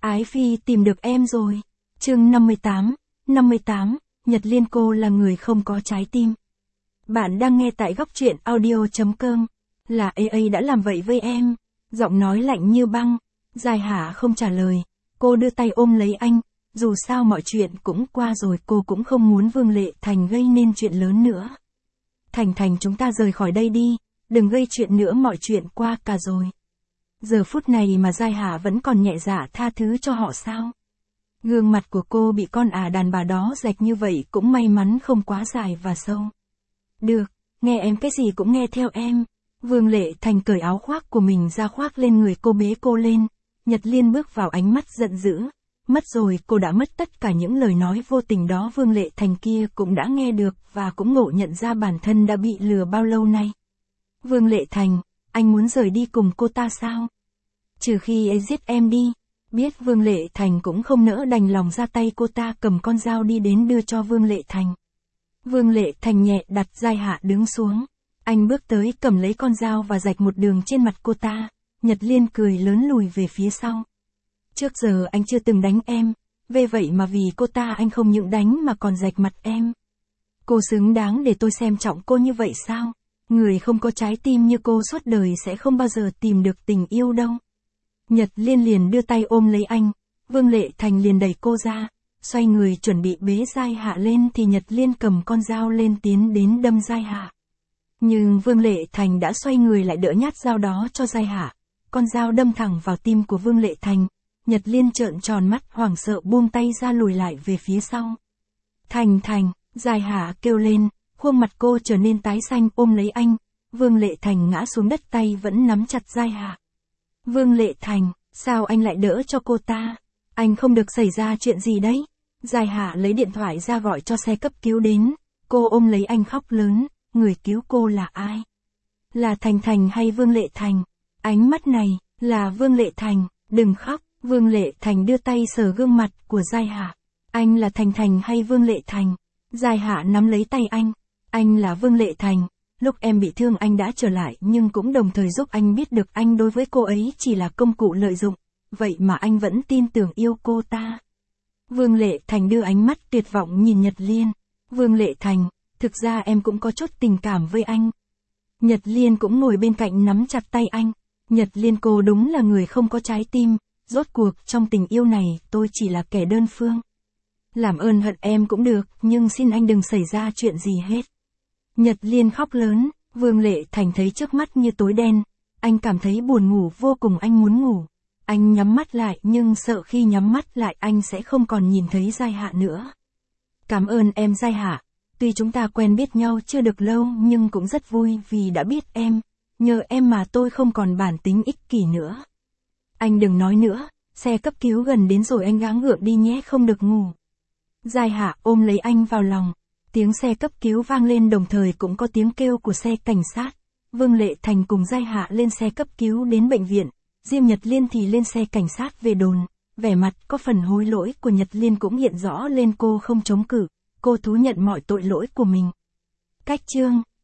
Ái Phi tìm được em rồi. Chương 58, Nhật Liên cô là người không có trái tim. Bạn đang nghe tại góc truyện audio.com. Là AA đã làm vậy với em. Giọng nói lạnh như băng. Dài Hạ không trả lời. Cô đưa tay ôm lấy anh. Dù sao mọi chuyện cũng qua rồi, cô cũng không muốn Vương Lệ Thành gây nên chuyện lớn nữa. Thành chúng ta rời khỏi đây đi. Đừng gây chuyện nữa, mọi chuyện qua cả rồi. Giờ phút này mà Giai Hạ vẫn còn nhẹ dạ tha thứ cho họ sao? Gương mặt của cô bị con đàn bà đó rạch như vậy cũng may mắn không quá dài và sâu. Được, nghe em cái gì cũng nghe theo em. Vương Lệ Thành cởi áo khoác của mình ra khoác lên người cô, bế cô lên. Nhật Liên bước vào, ánh mắt giận dữ. Mất rồi, cô đã mất tất cả những lời nói vô tình đó Vương Lệ Thành kia cũng đã nghe được và cũng ngộ nhận ra bản thân đã bị lừa bao lâu nay. Vương Lệ Thành, anh muốn rời đi cùng cô ta sao? Trừ khi ấy giết em đi. Biết Vương Lệ Thành cũng không nỡ đành lòng ra tay, cô ta cầm con dao đi đến đưa cho Vương Lệ Thành. Vương Lệ Thành nhẹ đặt Giai Hạ đứng xuống. Anh bước tới cầm lấy con dao và rạch một đường trên mặt cô ta. Nhật Liên cười lớn lùi về phía sau. Trước giờ anh chưa từng đánh em. Về vậy mà vì cô ta anh không những đánh mà còn rạch mặt em. Cô xứng đáng để tôi xem trọng cô như vậy sao? Người không có trái tim như cô suốt đời sẽ không bao giờ tìm được tình yêu đâu. Nhật Liên liền đưa tay ôm lấy anh. Vương Lệ Thành liền đẩy cô ra. Xoay người chuẩn bị bế Giai Hạ lên thì Nhật Liên cầm con dao lên tiến đến đâm Giai Hạ. Nhưng Vương Lệ Thành đã xoay người lại đỡ nhát dao đó cho Giai Hạ. Con dao đâm thẳng vào tim của Vương Lệ Thành. Nhật Liên trợn tròn mắt hoảng sợ buông tay ra lùi lại về phía sau. Thành, Giai Hạ kêu lên, khuôn mặt cô trở nên tái xanh ôm lấy anh. Vương Lệ Thành ngã xuống đất, tay vẫn nắm chặt Giai Hạ. Vương Lệ Thành, sao anh lại đỡ cho cô ta? Anh không được xảy ra chuyện gì đấy. Giai Hạ lấy điện thoại ra gọi cho xe cấp cứu đến. Cô ôm lấy anh khóc lớn, người cứu cô là ai? Là Thành hay Vương Lệ Thành? Ánh mắt này, là Vương Lệ Thành, đừng khóc. Vương Lệ Thành đưa tay sờ gương mặt của Giai Hạ. Anh là Thành hay Vương Lệ Thành? Giai Hạ nắm lấy tay anh. Anh là Vương Lệ Thành. Lúc em bị thương anh đã trở lại nhưng cũng đồng thời giúp anh biết được anh đối với cô ấy chỉ là công cụ lợi dụng. Vậy mà anh vẫn tin tưởng yêu cô ta. Vương Lệ Thành đưa ánh mắt tuyệt vọng nhìn Nhật Liên. Vương Lệ Thành, thực ra em cũng có chút tình cảm với anh. Nhật Liên cũng ngồi bên cạnh nắm chặt tay anh. Nhật Liên, cô đúng là người không có trái tim. Rốt cuộc trong tình yêu này tôi chỉ là kẻ đơn phương. Làm ơn hận em cũng được, nhưng xin anh đừng xảy ra chuyện gì hết. Nhật Liên khóc lớn. Vương Lệ Thành thấy trước mắt như tối đen. Anh cảm thấy buồn ngủ vô cùng, anh muốn ngủ. Anh nhắm mắt lại nhưng sợ khi nhắm mắt lại anh sẽ không còn nhìn thấy Giai Hạ nữa. Cảm ơn em Giai Hạ. Tuy chúng ta quen biết nhau chưa được lâu nhưng cũng rất vui vì đã biết em. Nhờ em mà tôi không còn bản tính ích kỷ nữa. Anh đừng nói nữa, xe cấp cứu gần đến rồi, anh gắng gượng đi nhé, không được ngủ. Giai Hạ ôm lấy anh vào lòng. Tiếng xe cấp cứu vang lên, đồng thời cũng có tiếng kêu của xe cảnh sát. Vương Lệ Thành cùng Giai Hạ lên xe cấp cứu đến bệnh viện. Riêng Nhật Liên thì lên xe cảnh sát về đồn. Vẻ mặt có phần hối lỗi của Nhật Liên cũng hiện rõ lên, cô không chống cự. Cô thú nhận mọi tội lỗi của mình. Cách chương